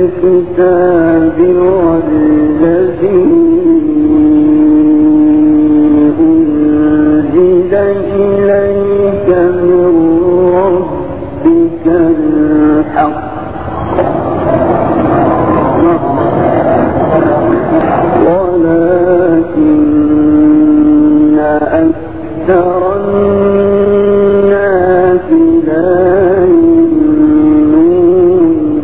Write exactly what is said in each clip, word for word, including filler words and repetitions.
الكتاب والذي أنزل إليك من ربك الحق ولكن أكثر الناس لا يؤمنون.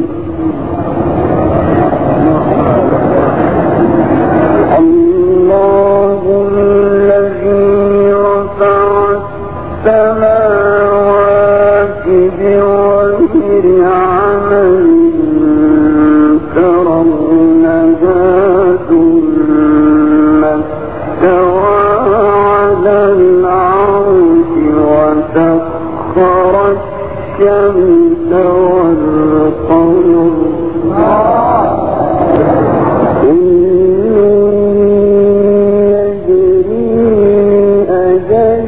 الله الذي رفع السماوات بغير عمل ترونها ثم استوى على العرش وسخر الشمس والقمر كل يجري لأجل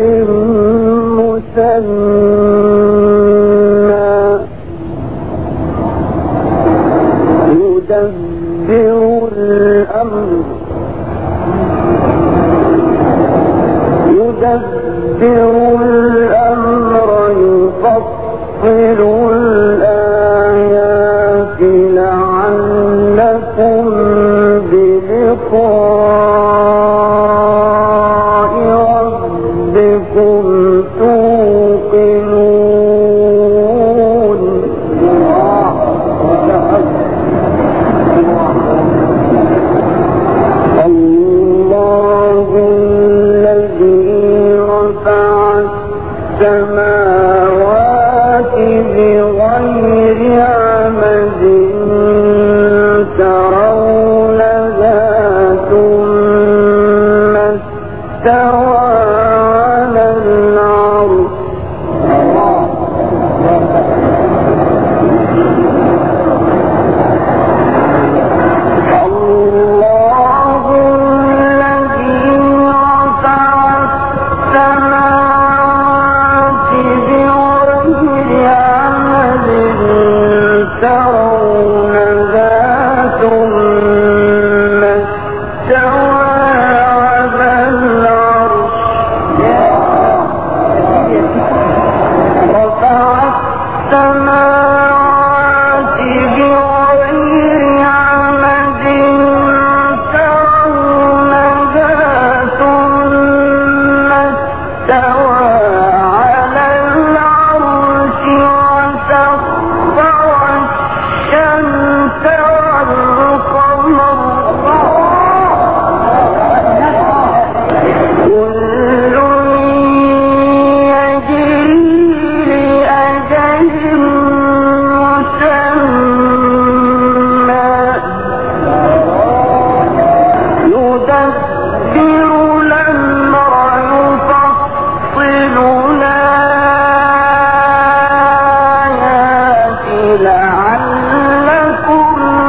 مسمى يدبر الأمر يدبر الأمر يفصل الآيات لعلكم بلقاء ربكم توقنون. الله الذي رفع السماوات بغير عمد ترونها ثم استوى على العرش الله الذي رفع السماوات بغير عمد ترونها ثم استوى على العرش رفع السماوات بغير عمد ترونها ثم استوى على العرش وسخر الشمس والقمر كل يجري لأجل مسمى يدبر الأمر يفصل الآيات لعلكم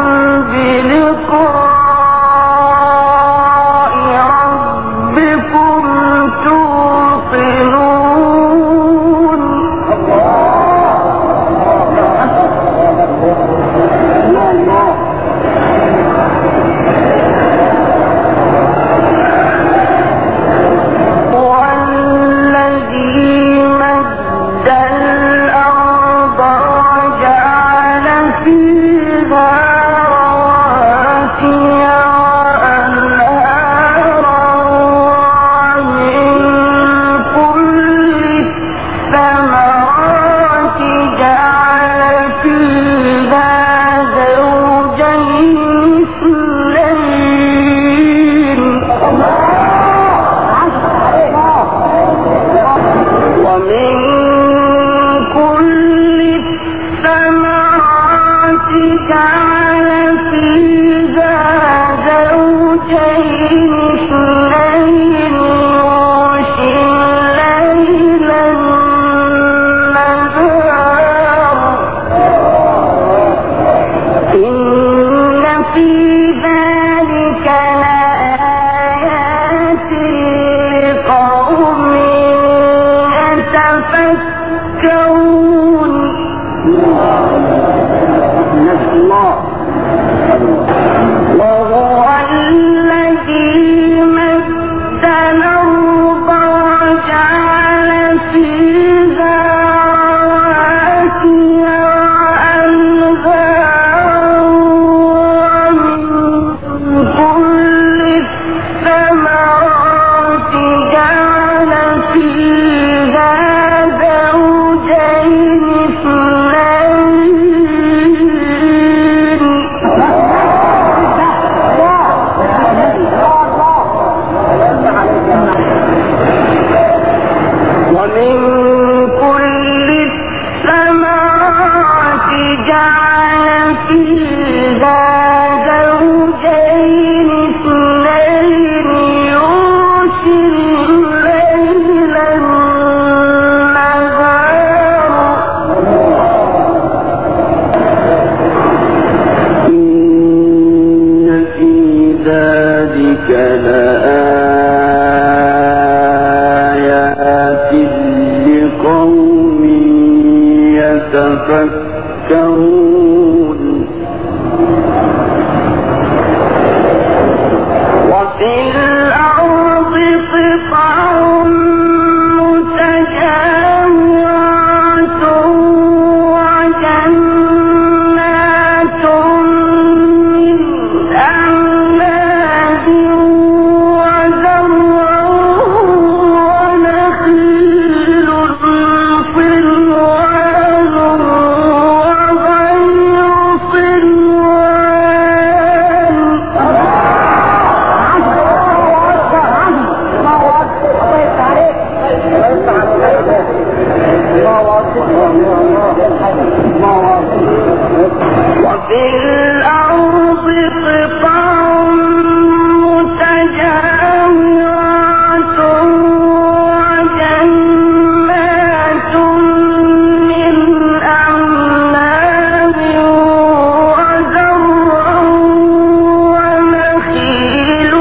بلقاء ربكم توقنون. والذي مد الأرض وجعل فيها رواسي وأنهارا ومن كل الثمرات جعل فيها زوجين اثنين ومن كل الثمرات جعل فيها زوجين اثنين يغشي الليل النهار إن في ذلك لآيات لقوم يتفكرون. الله لآيات لقوم يتفكرون وفي الأرض قطع متجاورات وجنات من أعناب وزرع ونخيل صنوان وغير وفي الأرض قطع متجاورات وجنات من أعناب وزرع ونخيل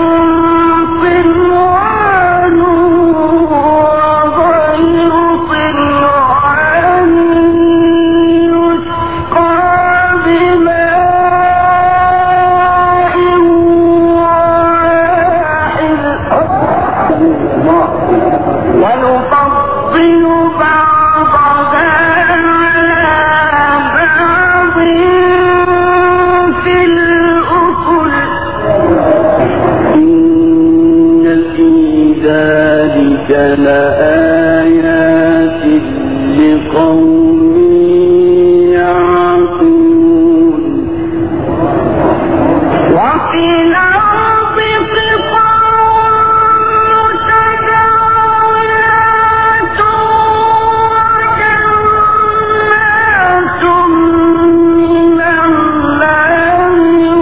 صنوان وغير صنوان يسقى بماء واحد ونفضل بعضها على بعض في الأكل إن في ذلك لآيات لقوم يعقلون وفي الأرض قطع متجاورات وجنات من أعناب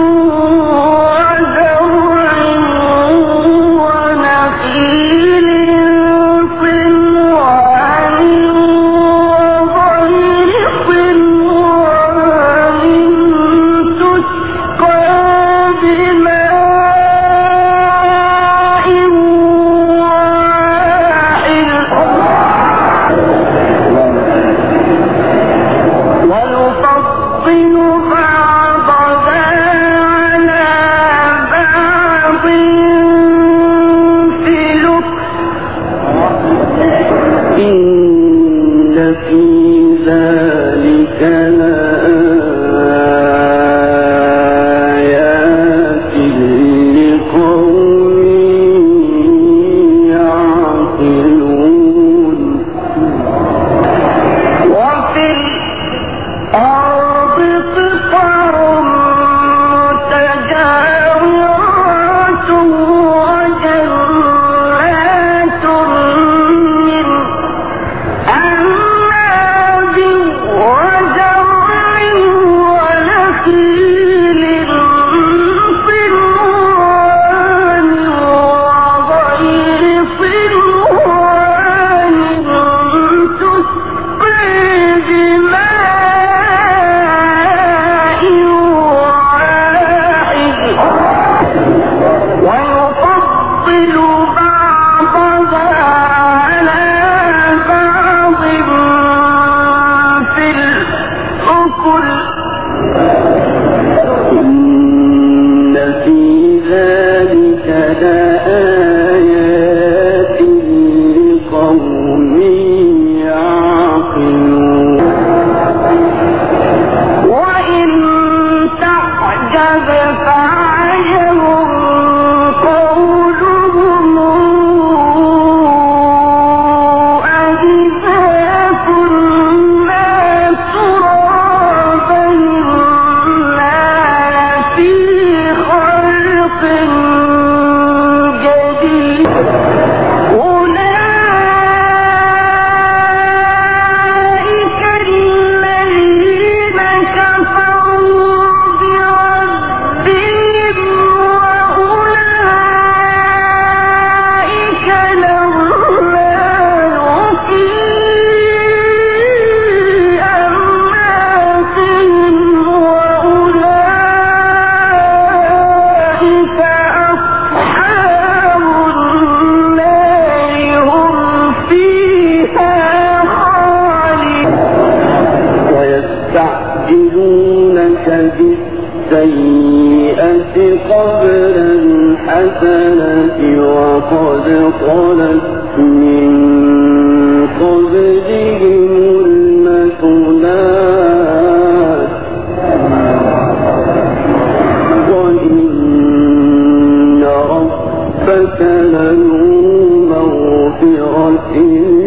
وزرع ونخيل صنوان وغير صنوان تسقى بماء واحد ونفضل بعضها على بعض في الأكل إن في ذلك لآيات لقوم يعقلون وفي الأرض قطع متجاورات وجنات من أعناب وزرع ونخيل صنوان وغير صنوان تسقى بماء واحد ونفضل بعضها على بعض في الأكل إن في ذلك لآيات لقوم يعقلون وإن تعجب فعجب قولهم أإذا كنا ترابا إنا لفي خلق جديد أولئك الذين كفروا بربهم السيئة قبل الحسنة وقد خلت من قبلهم المثلات وإن ربك لذو مغفرة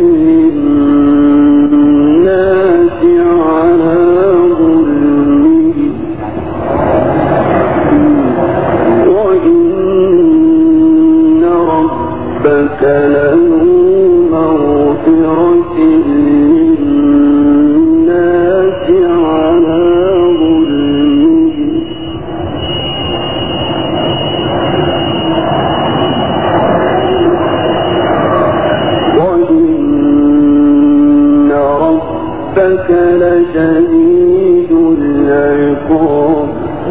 للناس على ظلمهم وإن ربك لذو مغفرة للناس على ظلمهم وإن ربك لشديد العقاب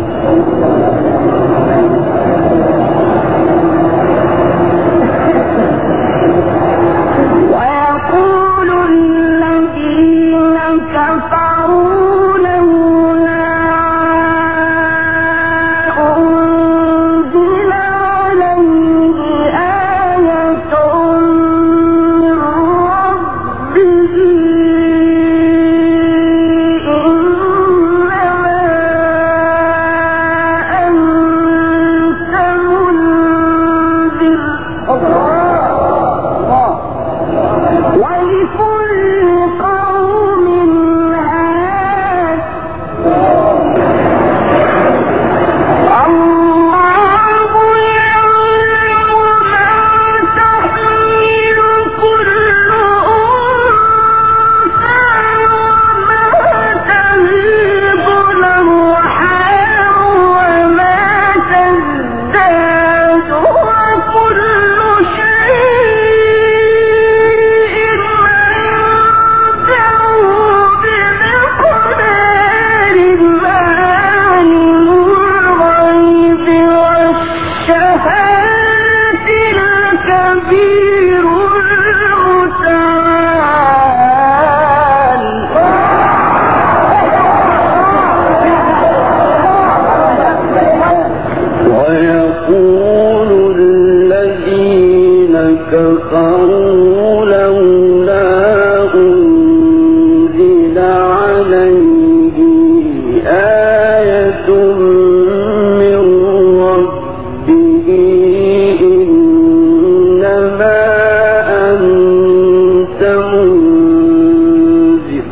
ويقول الذين كفروا لولا أنزل عليه آية من ربه إنما أنت منذر ولكل قوم هاد الله يعلم ما تحمل كل أنثى وما تغيض الأرحام وما تزداد وكل شيء عنده بمقدار عالم الغيب والشهادة الكبير المتعال ويقول الذين كفروا لولا أنزل عليه آية من ربه إنما أنت منذر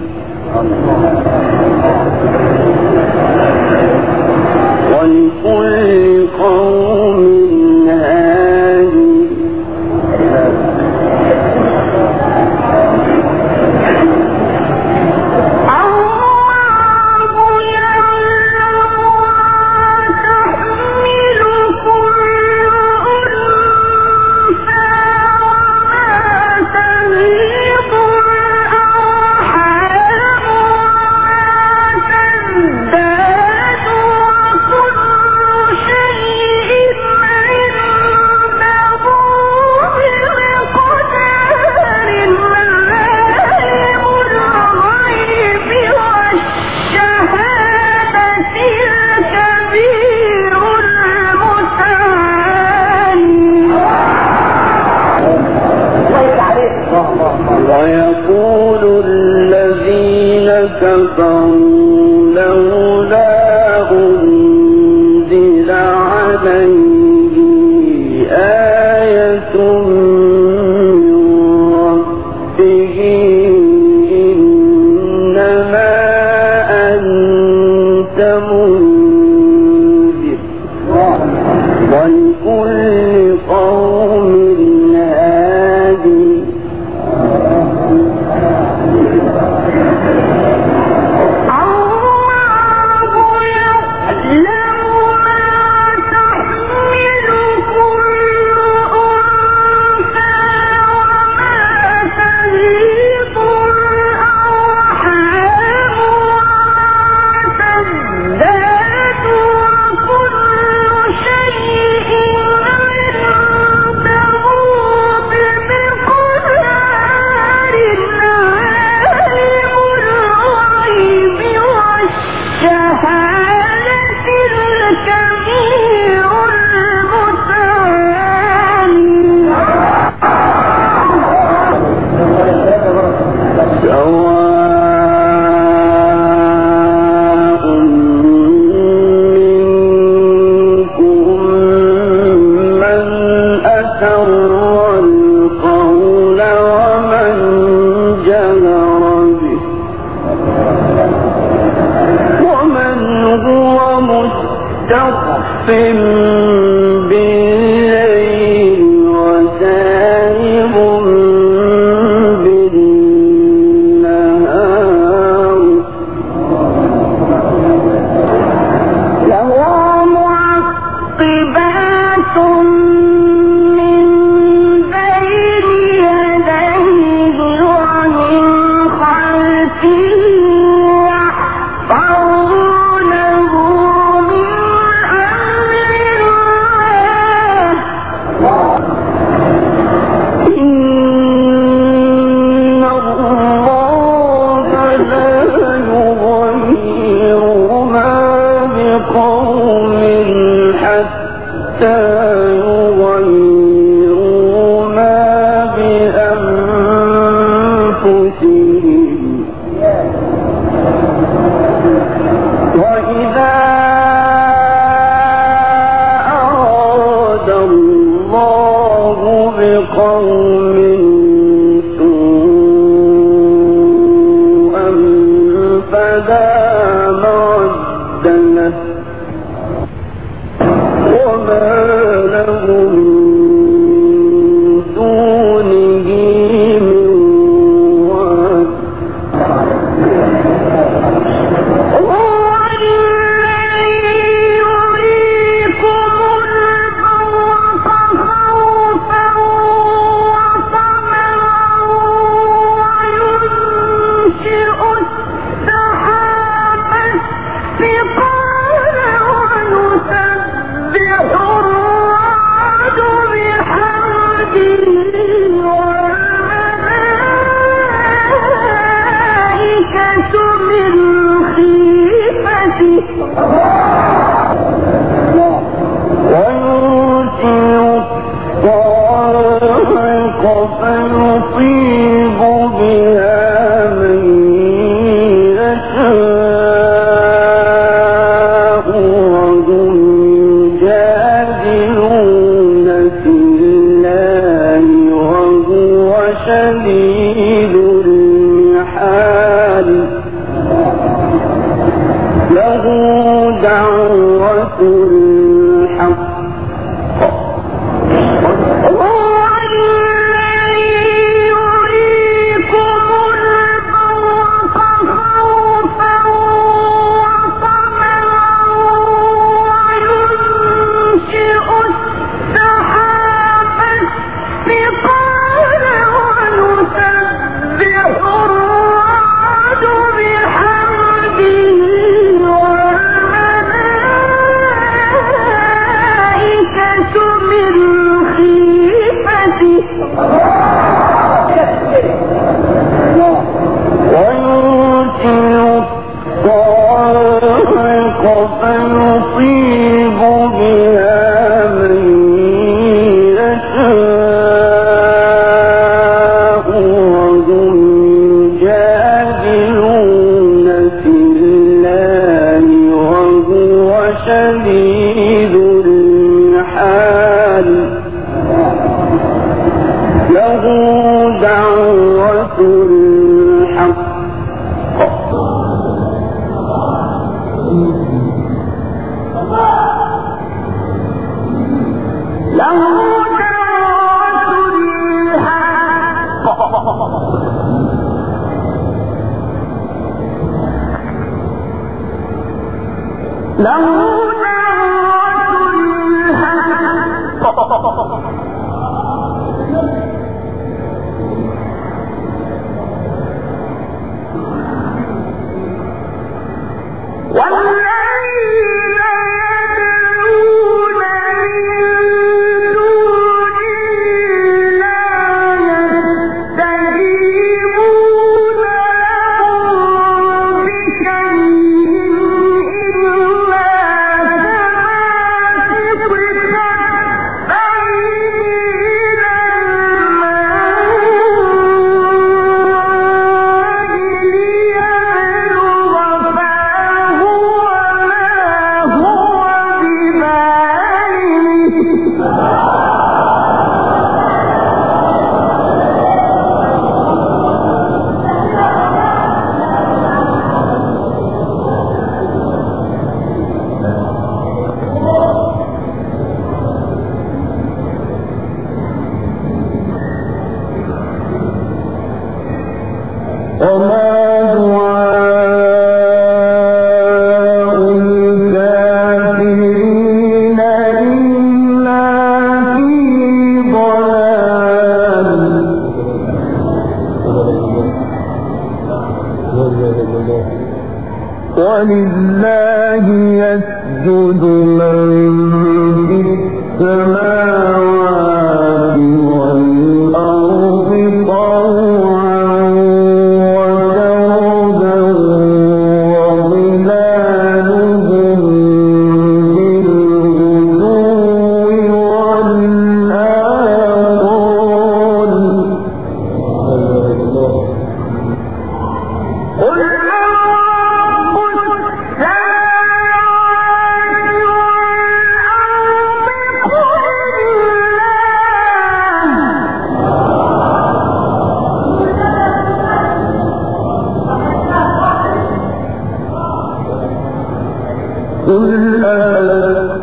ولكل قوم هاد الله يعلم ما تحمل كل أنثى وما تغيض الأرحام وما تزداد وكل شيء عنده بمقدار عالم الغيب والشهادة الكبير المتعال ويقول الذين كفروا لولا أنزل عليه آية من ربه إنما أنت منذر ولكل قوم هاد الله يعلم ما تحمل مستخف بالليل وسارب بالنهار له معقبات من بين يديه ومن خلفه يحفظونه من أمر الله إن الله لا يغير ما بقوم حتى يغيروا ما بأنفسهم وإذا أراد الله بقوم سوءا فلا مرد له وما لهم من دونه من واد هو الذي يريكم البرق خوفا وطمعا وينشئ السحاب الثقال ونسبح الرعد بحمده والملائكة من خيفته ويرسل الصاعق فيصيب بها من يشاء وهم يجادلون في الله وهو شديد المحال له دعوة الحق هو الذي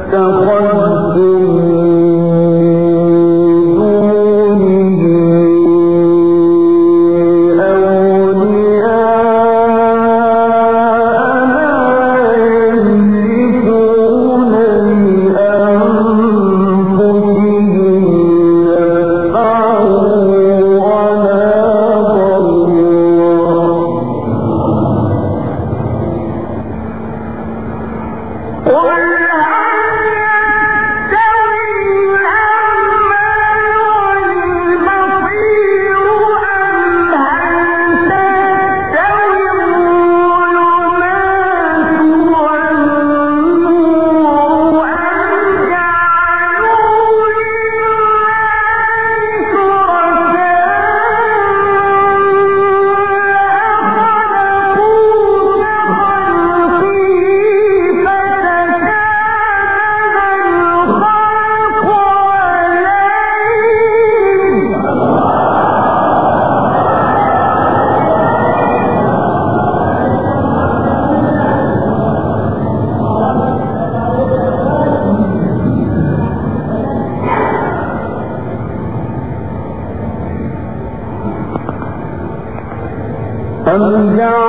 أم جعل